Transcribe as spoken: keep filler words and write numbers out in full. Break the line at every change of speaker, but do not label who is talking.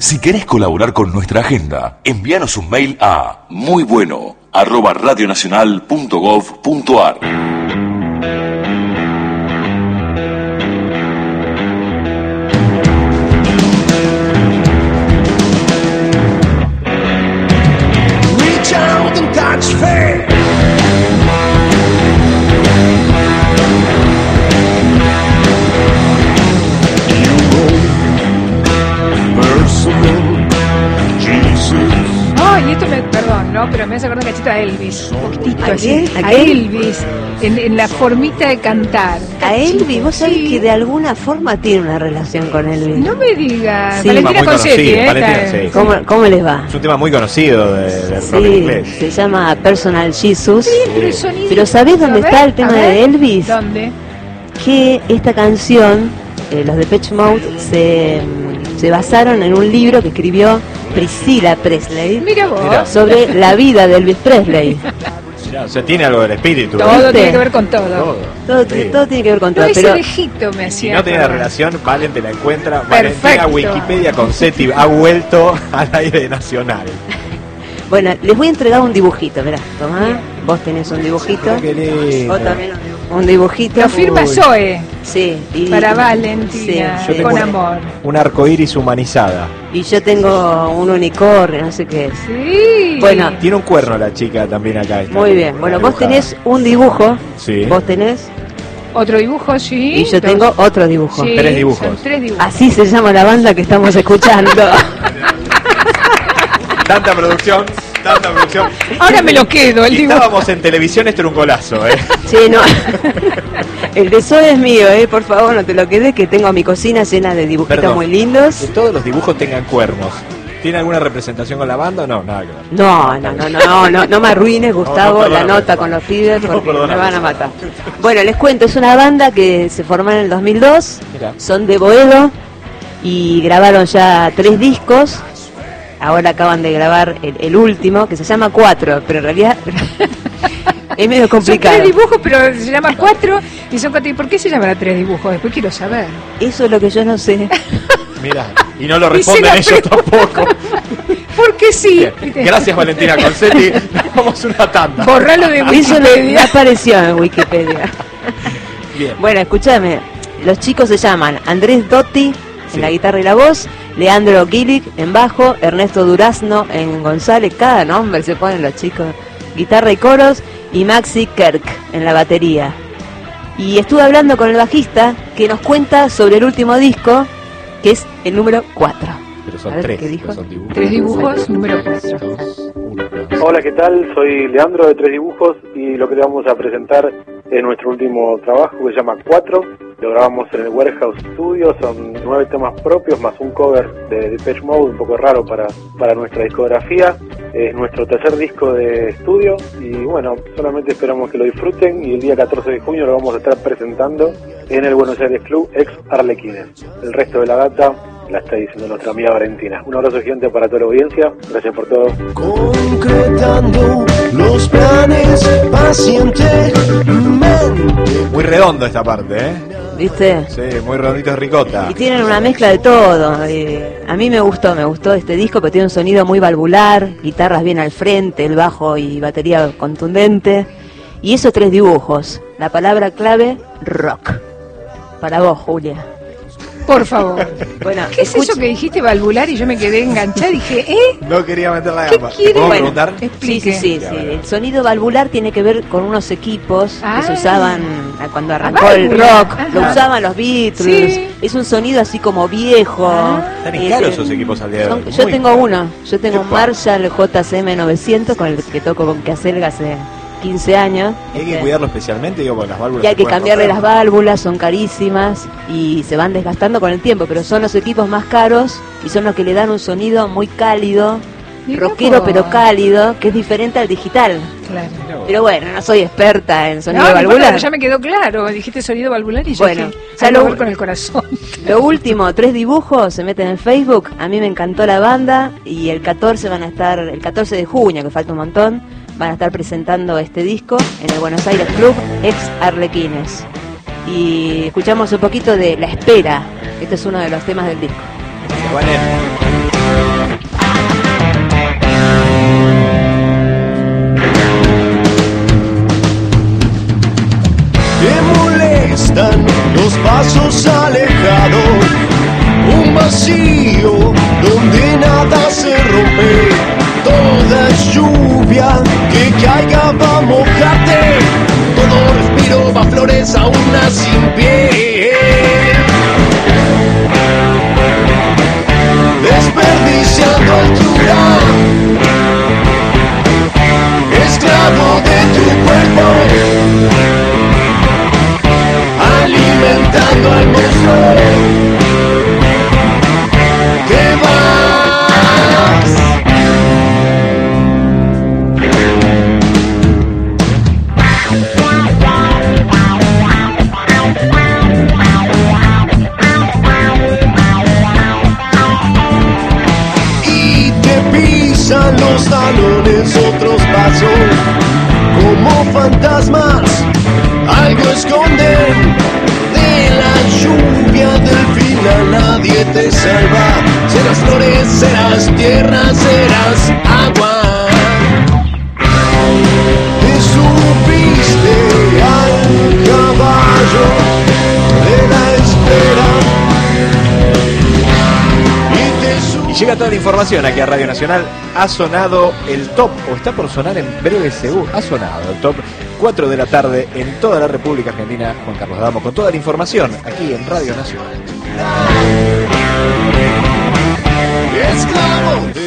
Si querés colaborar con nuestra agenda, envíanos un mail a muybueno arroba radionacional punto gov punto ar.
Reach out and touch faith.
Ay, esto me, perdón, ¿no? Pero me hace acordar un cachito a Elvis. Justito
¿A
así.
qué? ¿A
A
qué?
Elvis. En, en la formita de cantar.
A Elvis, vos sabés
Sí.
que de alguna forma tiene una relación con Elvis.
No me digas.
Sí.
Valentina
Muy
Concetti,
conocido,
¿eh?
Valentina,
Está-
sí.
¿Cómo, ¿Cómo les va?
Es un tema muy conocido de, de rock
Sí,
inglés.
se llama Personal Jesus.
Sí, pero el sonido.
Pero ¿sabés dónde
A ver,
está el tema
a ver,
de Elvis?
¿Dónde?
Que esta canción, eh, los Depeche Mode, se, se basaron en un libro que escribió Priscilla Presley
Mira vos.
Mira.
sobre la vida de Elvis Presley.
Ya, o sea, tiene algo del espíritu.
Todo
¿Viste?
tiene que ver con todo.
Todo.
Todo,
Sí.
todo tiene que ver con
No,
todo.
ese
Pero
viejito me
Si
hacía.
no tiene
acordar.
relación, Valen te la encuentra.
Perfecto.
Valentina Wikipedia Concetti ha vuelto al aire nacional.
bueno, les voy a entregar un dibujito. Mirá, tomá, vos tenés un dibujito.
Qué lindo.
Vos también un dibujito. Un dibujito.
Lo firma
Uy.
Zoe.
Sí. y-
Para Valentina.
Sí,
Yo tengo
Con
una-
amor.
Un arco iris humanizada.
Y yo tengo un unicornio, no sé qué es.
Sí.
Bueno,
Tiene un cuerno la chica también acá. está
muy bien. Bueno, vos
dibujada.
tenés un dibujo.
Sí.
Vos tenés.
Otro dibujo, sí.
Y yo
Dos.
tengo otro dibujo.
Sí,
Tres dibujos.
son tres dibujos.
Así se llama la banda que estamos escuchando.
Tanta producción, tanta producción.
Ahora me lo quedo, el
Y
dibujo.
estábamos en televisión, esto era un golazo, ¿eh?
Sí, no. El de Zoe es mío, eh. Por favor, no te lo quedes, que tengo mi cocina llena de dibujitos
Perdón.
muy lindos.
Que todos los dibujos tengan cuernos. ¿Tiene alguna representación con la banda o no? Nada que ver.
No, no, no, no, no, no me arruines, Gustavo,
No, no,
la
perdóname.
nota con los pibes
No,
porque
perdóname.
me van a matar. Bueno, les cuento, es una banda que se formó en el dos mil dos,
Mira.
son de Boedo y grabaron ya tres discos. Ahora acaban de grabar el, el último, que se llama Cuatro, pero en realidad es medio
Son
complicado.
tres dibujos, pero se llama cuatro y son cuatro. ¿Y por qué se llaman tres dibujos? Después quiero saber.
Eso es lo que yo no sé.
Mira, y no lo
Y se
responden
la
ellos
pregunta.
tampoco.
Porque sí.
Bien.
¿Viste?
Gracias Valentina Concetti. Nos vamos a una tanda.
Borralo de
Eso le
Wikipedia.
apareció en Wikipedia.
Bien.
Bueno, escúchame, los chicos se llaman Andrés Dotti
Sí.
en la guitarra y la voz, Leandro Gillick en bajo, Ernesto Durazno en González, cada nombre se ponen los chicos, guitarra y coros, y Maxi Kirk en la batería. Y estuve hablando con el bajista que nos cuenta sobre el último disco, que es el número cuatro.
Pero
A
son
ver,
tres.
¿qué dijo?
no son dibujos.
Tres dibujos, número cuatro.
Dos, uno, dos.
Hola, ¿qué tal? Soy Leandro de Tres Dibujos y lo que le vamos a presentar es nuestro último trabajo que se llama Cuatro. Lo grabamos en el Warehouse Studio, son nueve temas propios más un cover de Depeche Mode, un poco raro para, para nuestra discografía. Es nuestro tercer disco de estudio y bueno, solamente esperamos que lo disfruten y el día catorce de junio lo vamos a estar presentando en el Buenos Aires Club ex Arlequines. El resto de la data la está diciendo nuestra amiga Valentina. Un abrazo gigante para toda la audiencia, gracias por todo.
Concretando los planes pacientemente.
Muy redondo esta parte, ¿eh?
¿Viste?
Sí, muy redondito de ricota.
Y tienen una mezcla de todo. eh, a mí me gustó, me gustó este disco, pero tiene un sonido muy valvular, guitarras bien al frente, el bajo y batería contundente. Y esos tres dibujos, la palabra clave, rock. Para vos, Julia.
Por favor.
Bueno,
¿Qué es eso que dijiste valvular y yo me quedé enganchada? Dije, ¿eh?
No quería meter la
¿Qué
gamba.
quiere?
¿Puedo
Bueno,
preguntar?
Sí,
Explique.
sí, sí,
Ya,
sí.
bueno.
El sonido valvular tiene que ver con unos equipos
Ah.
que se usaban ah, cuando arrancó el
válvula.
rock.
Ajá.
Lo usaban los Beatles.
Sí.
Es un sonido así como viejo.
Ah.
Están
Es,
caros
eh,
esos equipos al día de
son-
hoy.
Yo
Muy
tengo
caros.
uno. Yo tengo un
Epa.
Marshall J C M novecientos con el que toco con Caselga hace quince años.
¿Y hay que
Este,
cuidarlo especialmente? Digo, porque las válvulas
y hay
se
que
pueden
cambiarle
romper.
las válvulas, son carísimas y se van desgastando con el tiempo, pero son los equipos más caros y son los que le dan un sonido muy cálido,
Mirá
rockero
vos.
pero cálido, que es diferente al digital.
Claro.
Mirá vos.
Pero bueno, no soy experta en
No,
sonido
no importa,
valvular.
pero ya me quedó claro. Dijiste sonido valvular y yo
Bueno,
dije,
ya
algo
lo-
que ver con el corazón.
Lo último, tres dibujos, se meten en Facebook. A mí me encantó la banda y el catorce van a estar, el catorce de junio, que falta un montón, van a estar presentando este disco en el Buenos Aires Club ex Arlequines. Y escuchamos un poquito de La Espera. Este es uno de los temas del disco.
Vale.
pasos alejados, un vacío donde nada se rompe, toda es lluvia que caiga va a mojarte, todo respiro va flores a una sin pie, desperdiciando altura, esclavo de tu cuerpo, alimentando al monstruo. Te vas. Y te pisan los talones otros pasos, como fantasmas, algo esconden. De la lluvia del final nadie te salva. Serás flores, serás tierra, serás agua. Te subiste al caballo de la espera. Y, te sub...
y llega toda la información aquí a Radio Nacional. Ha sonado el top, o está por sonar en breve seguro. Ha sonado el top. cuatro de la tarde en toda la República Argentina. Juan Carlos Adamo con toda la información aquí en Radio Nacional.
Esclavo.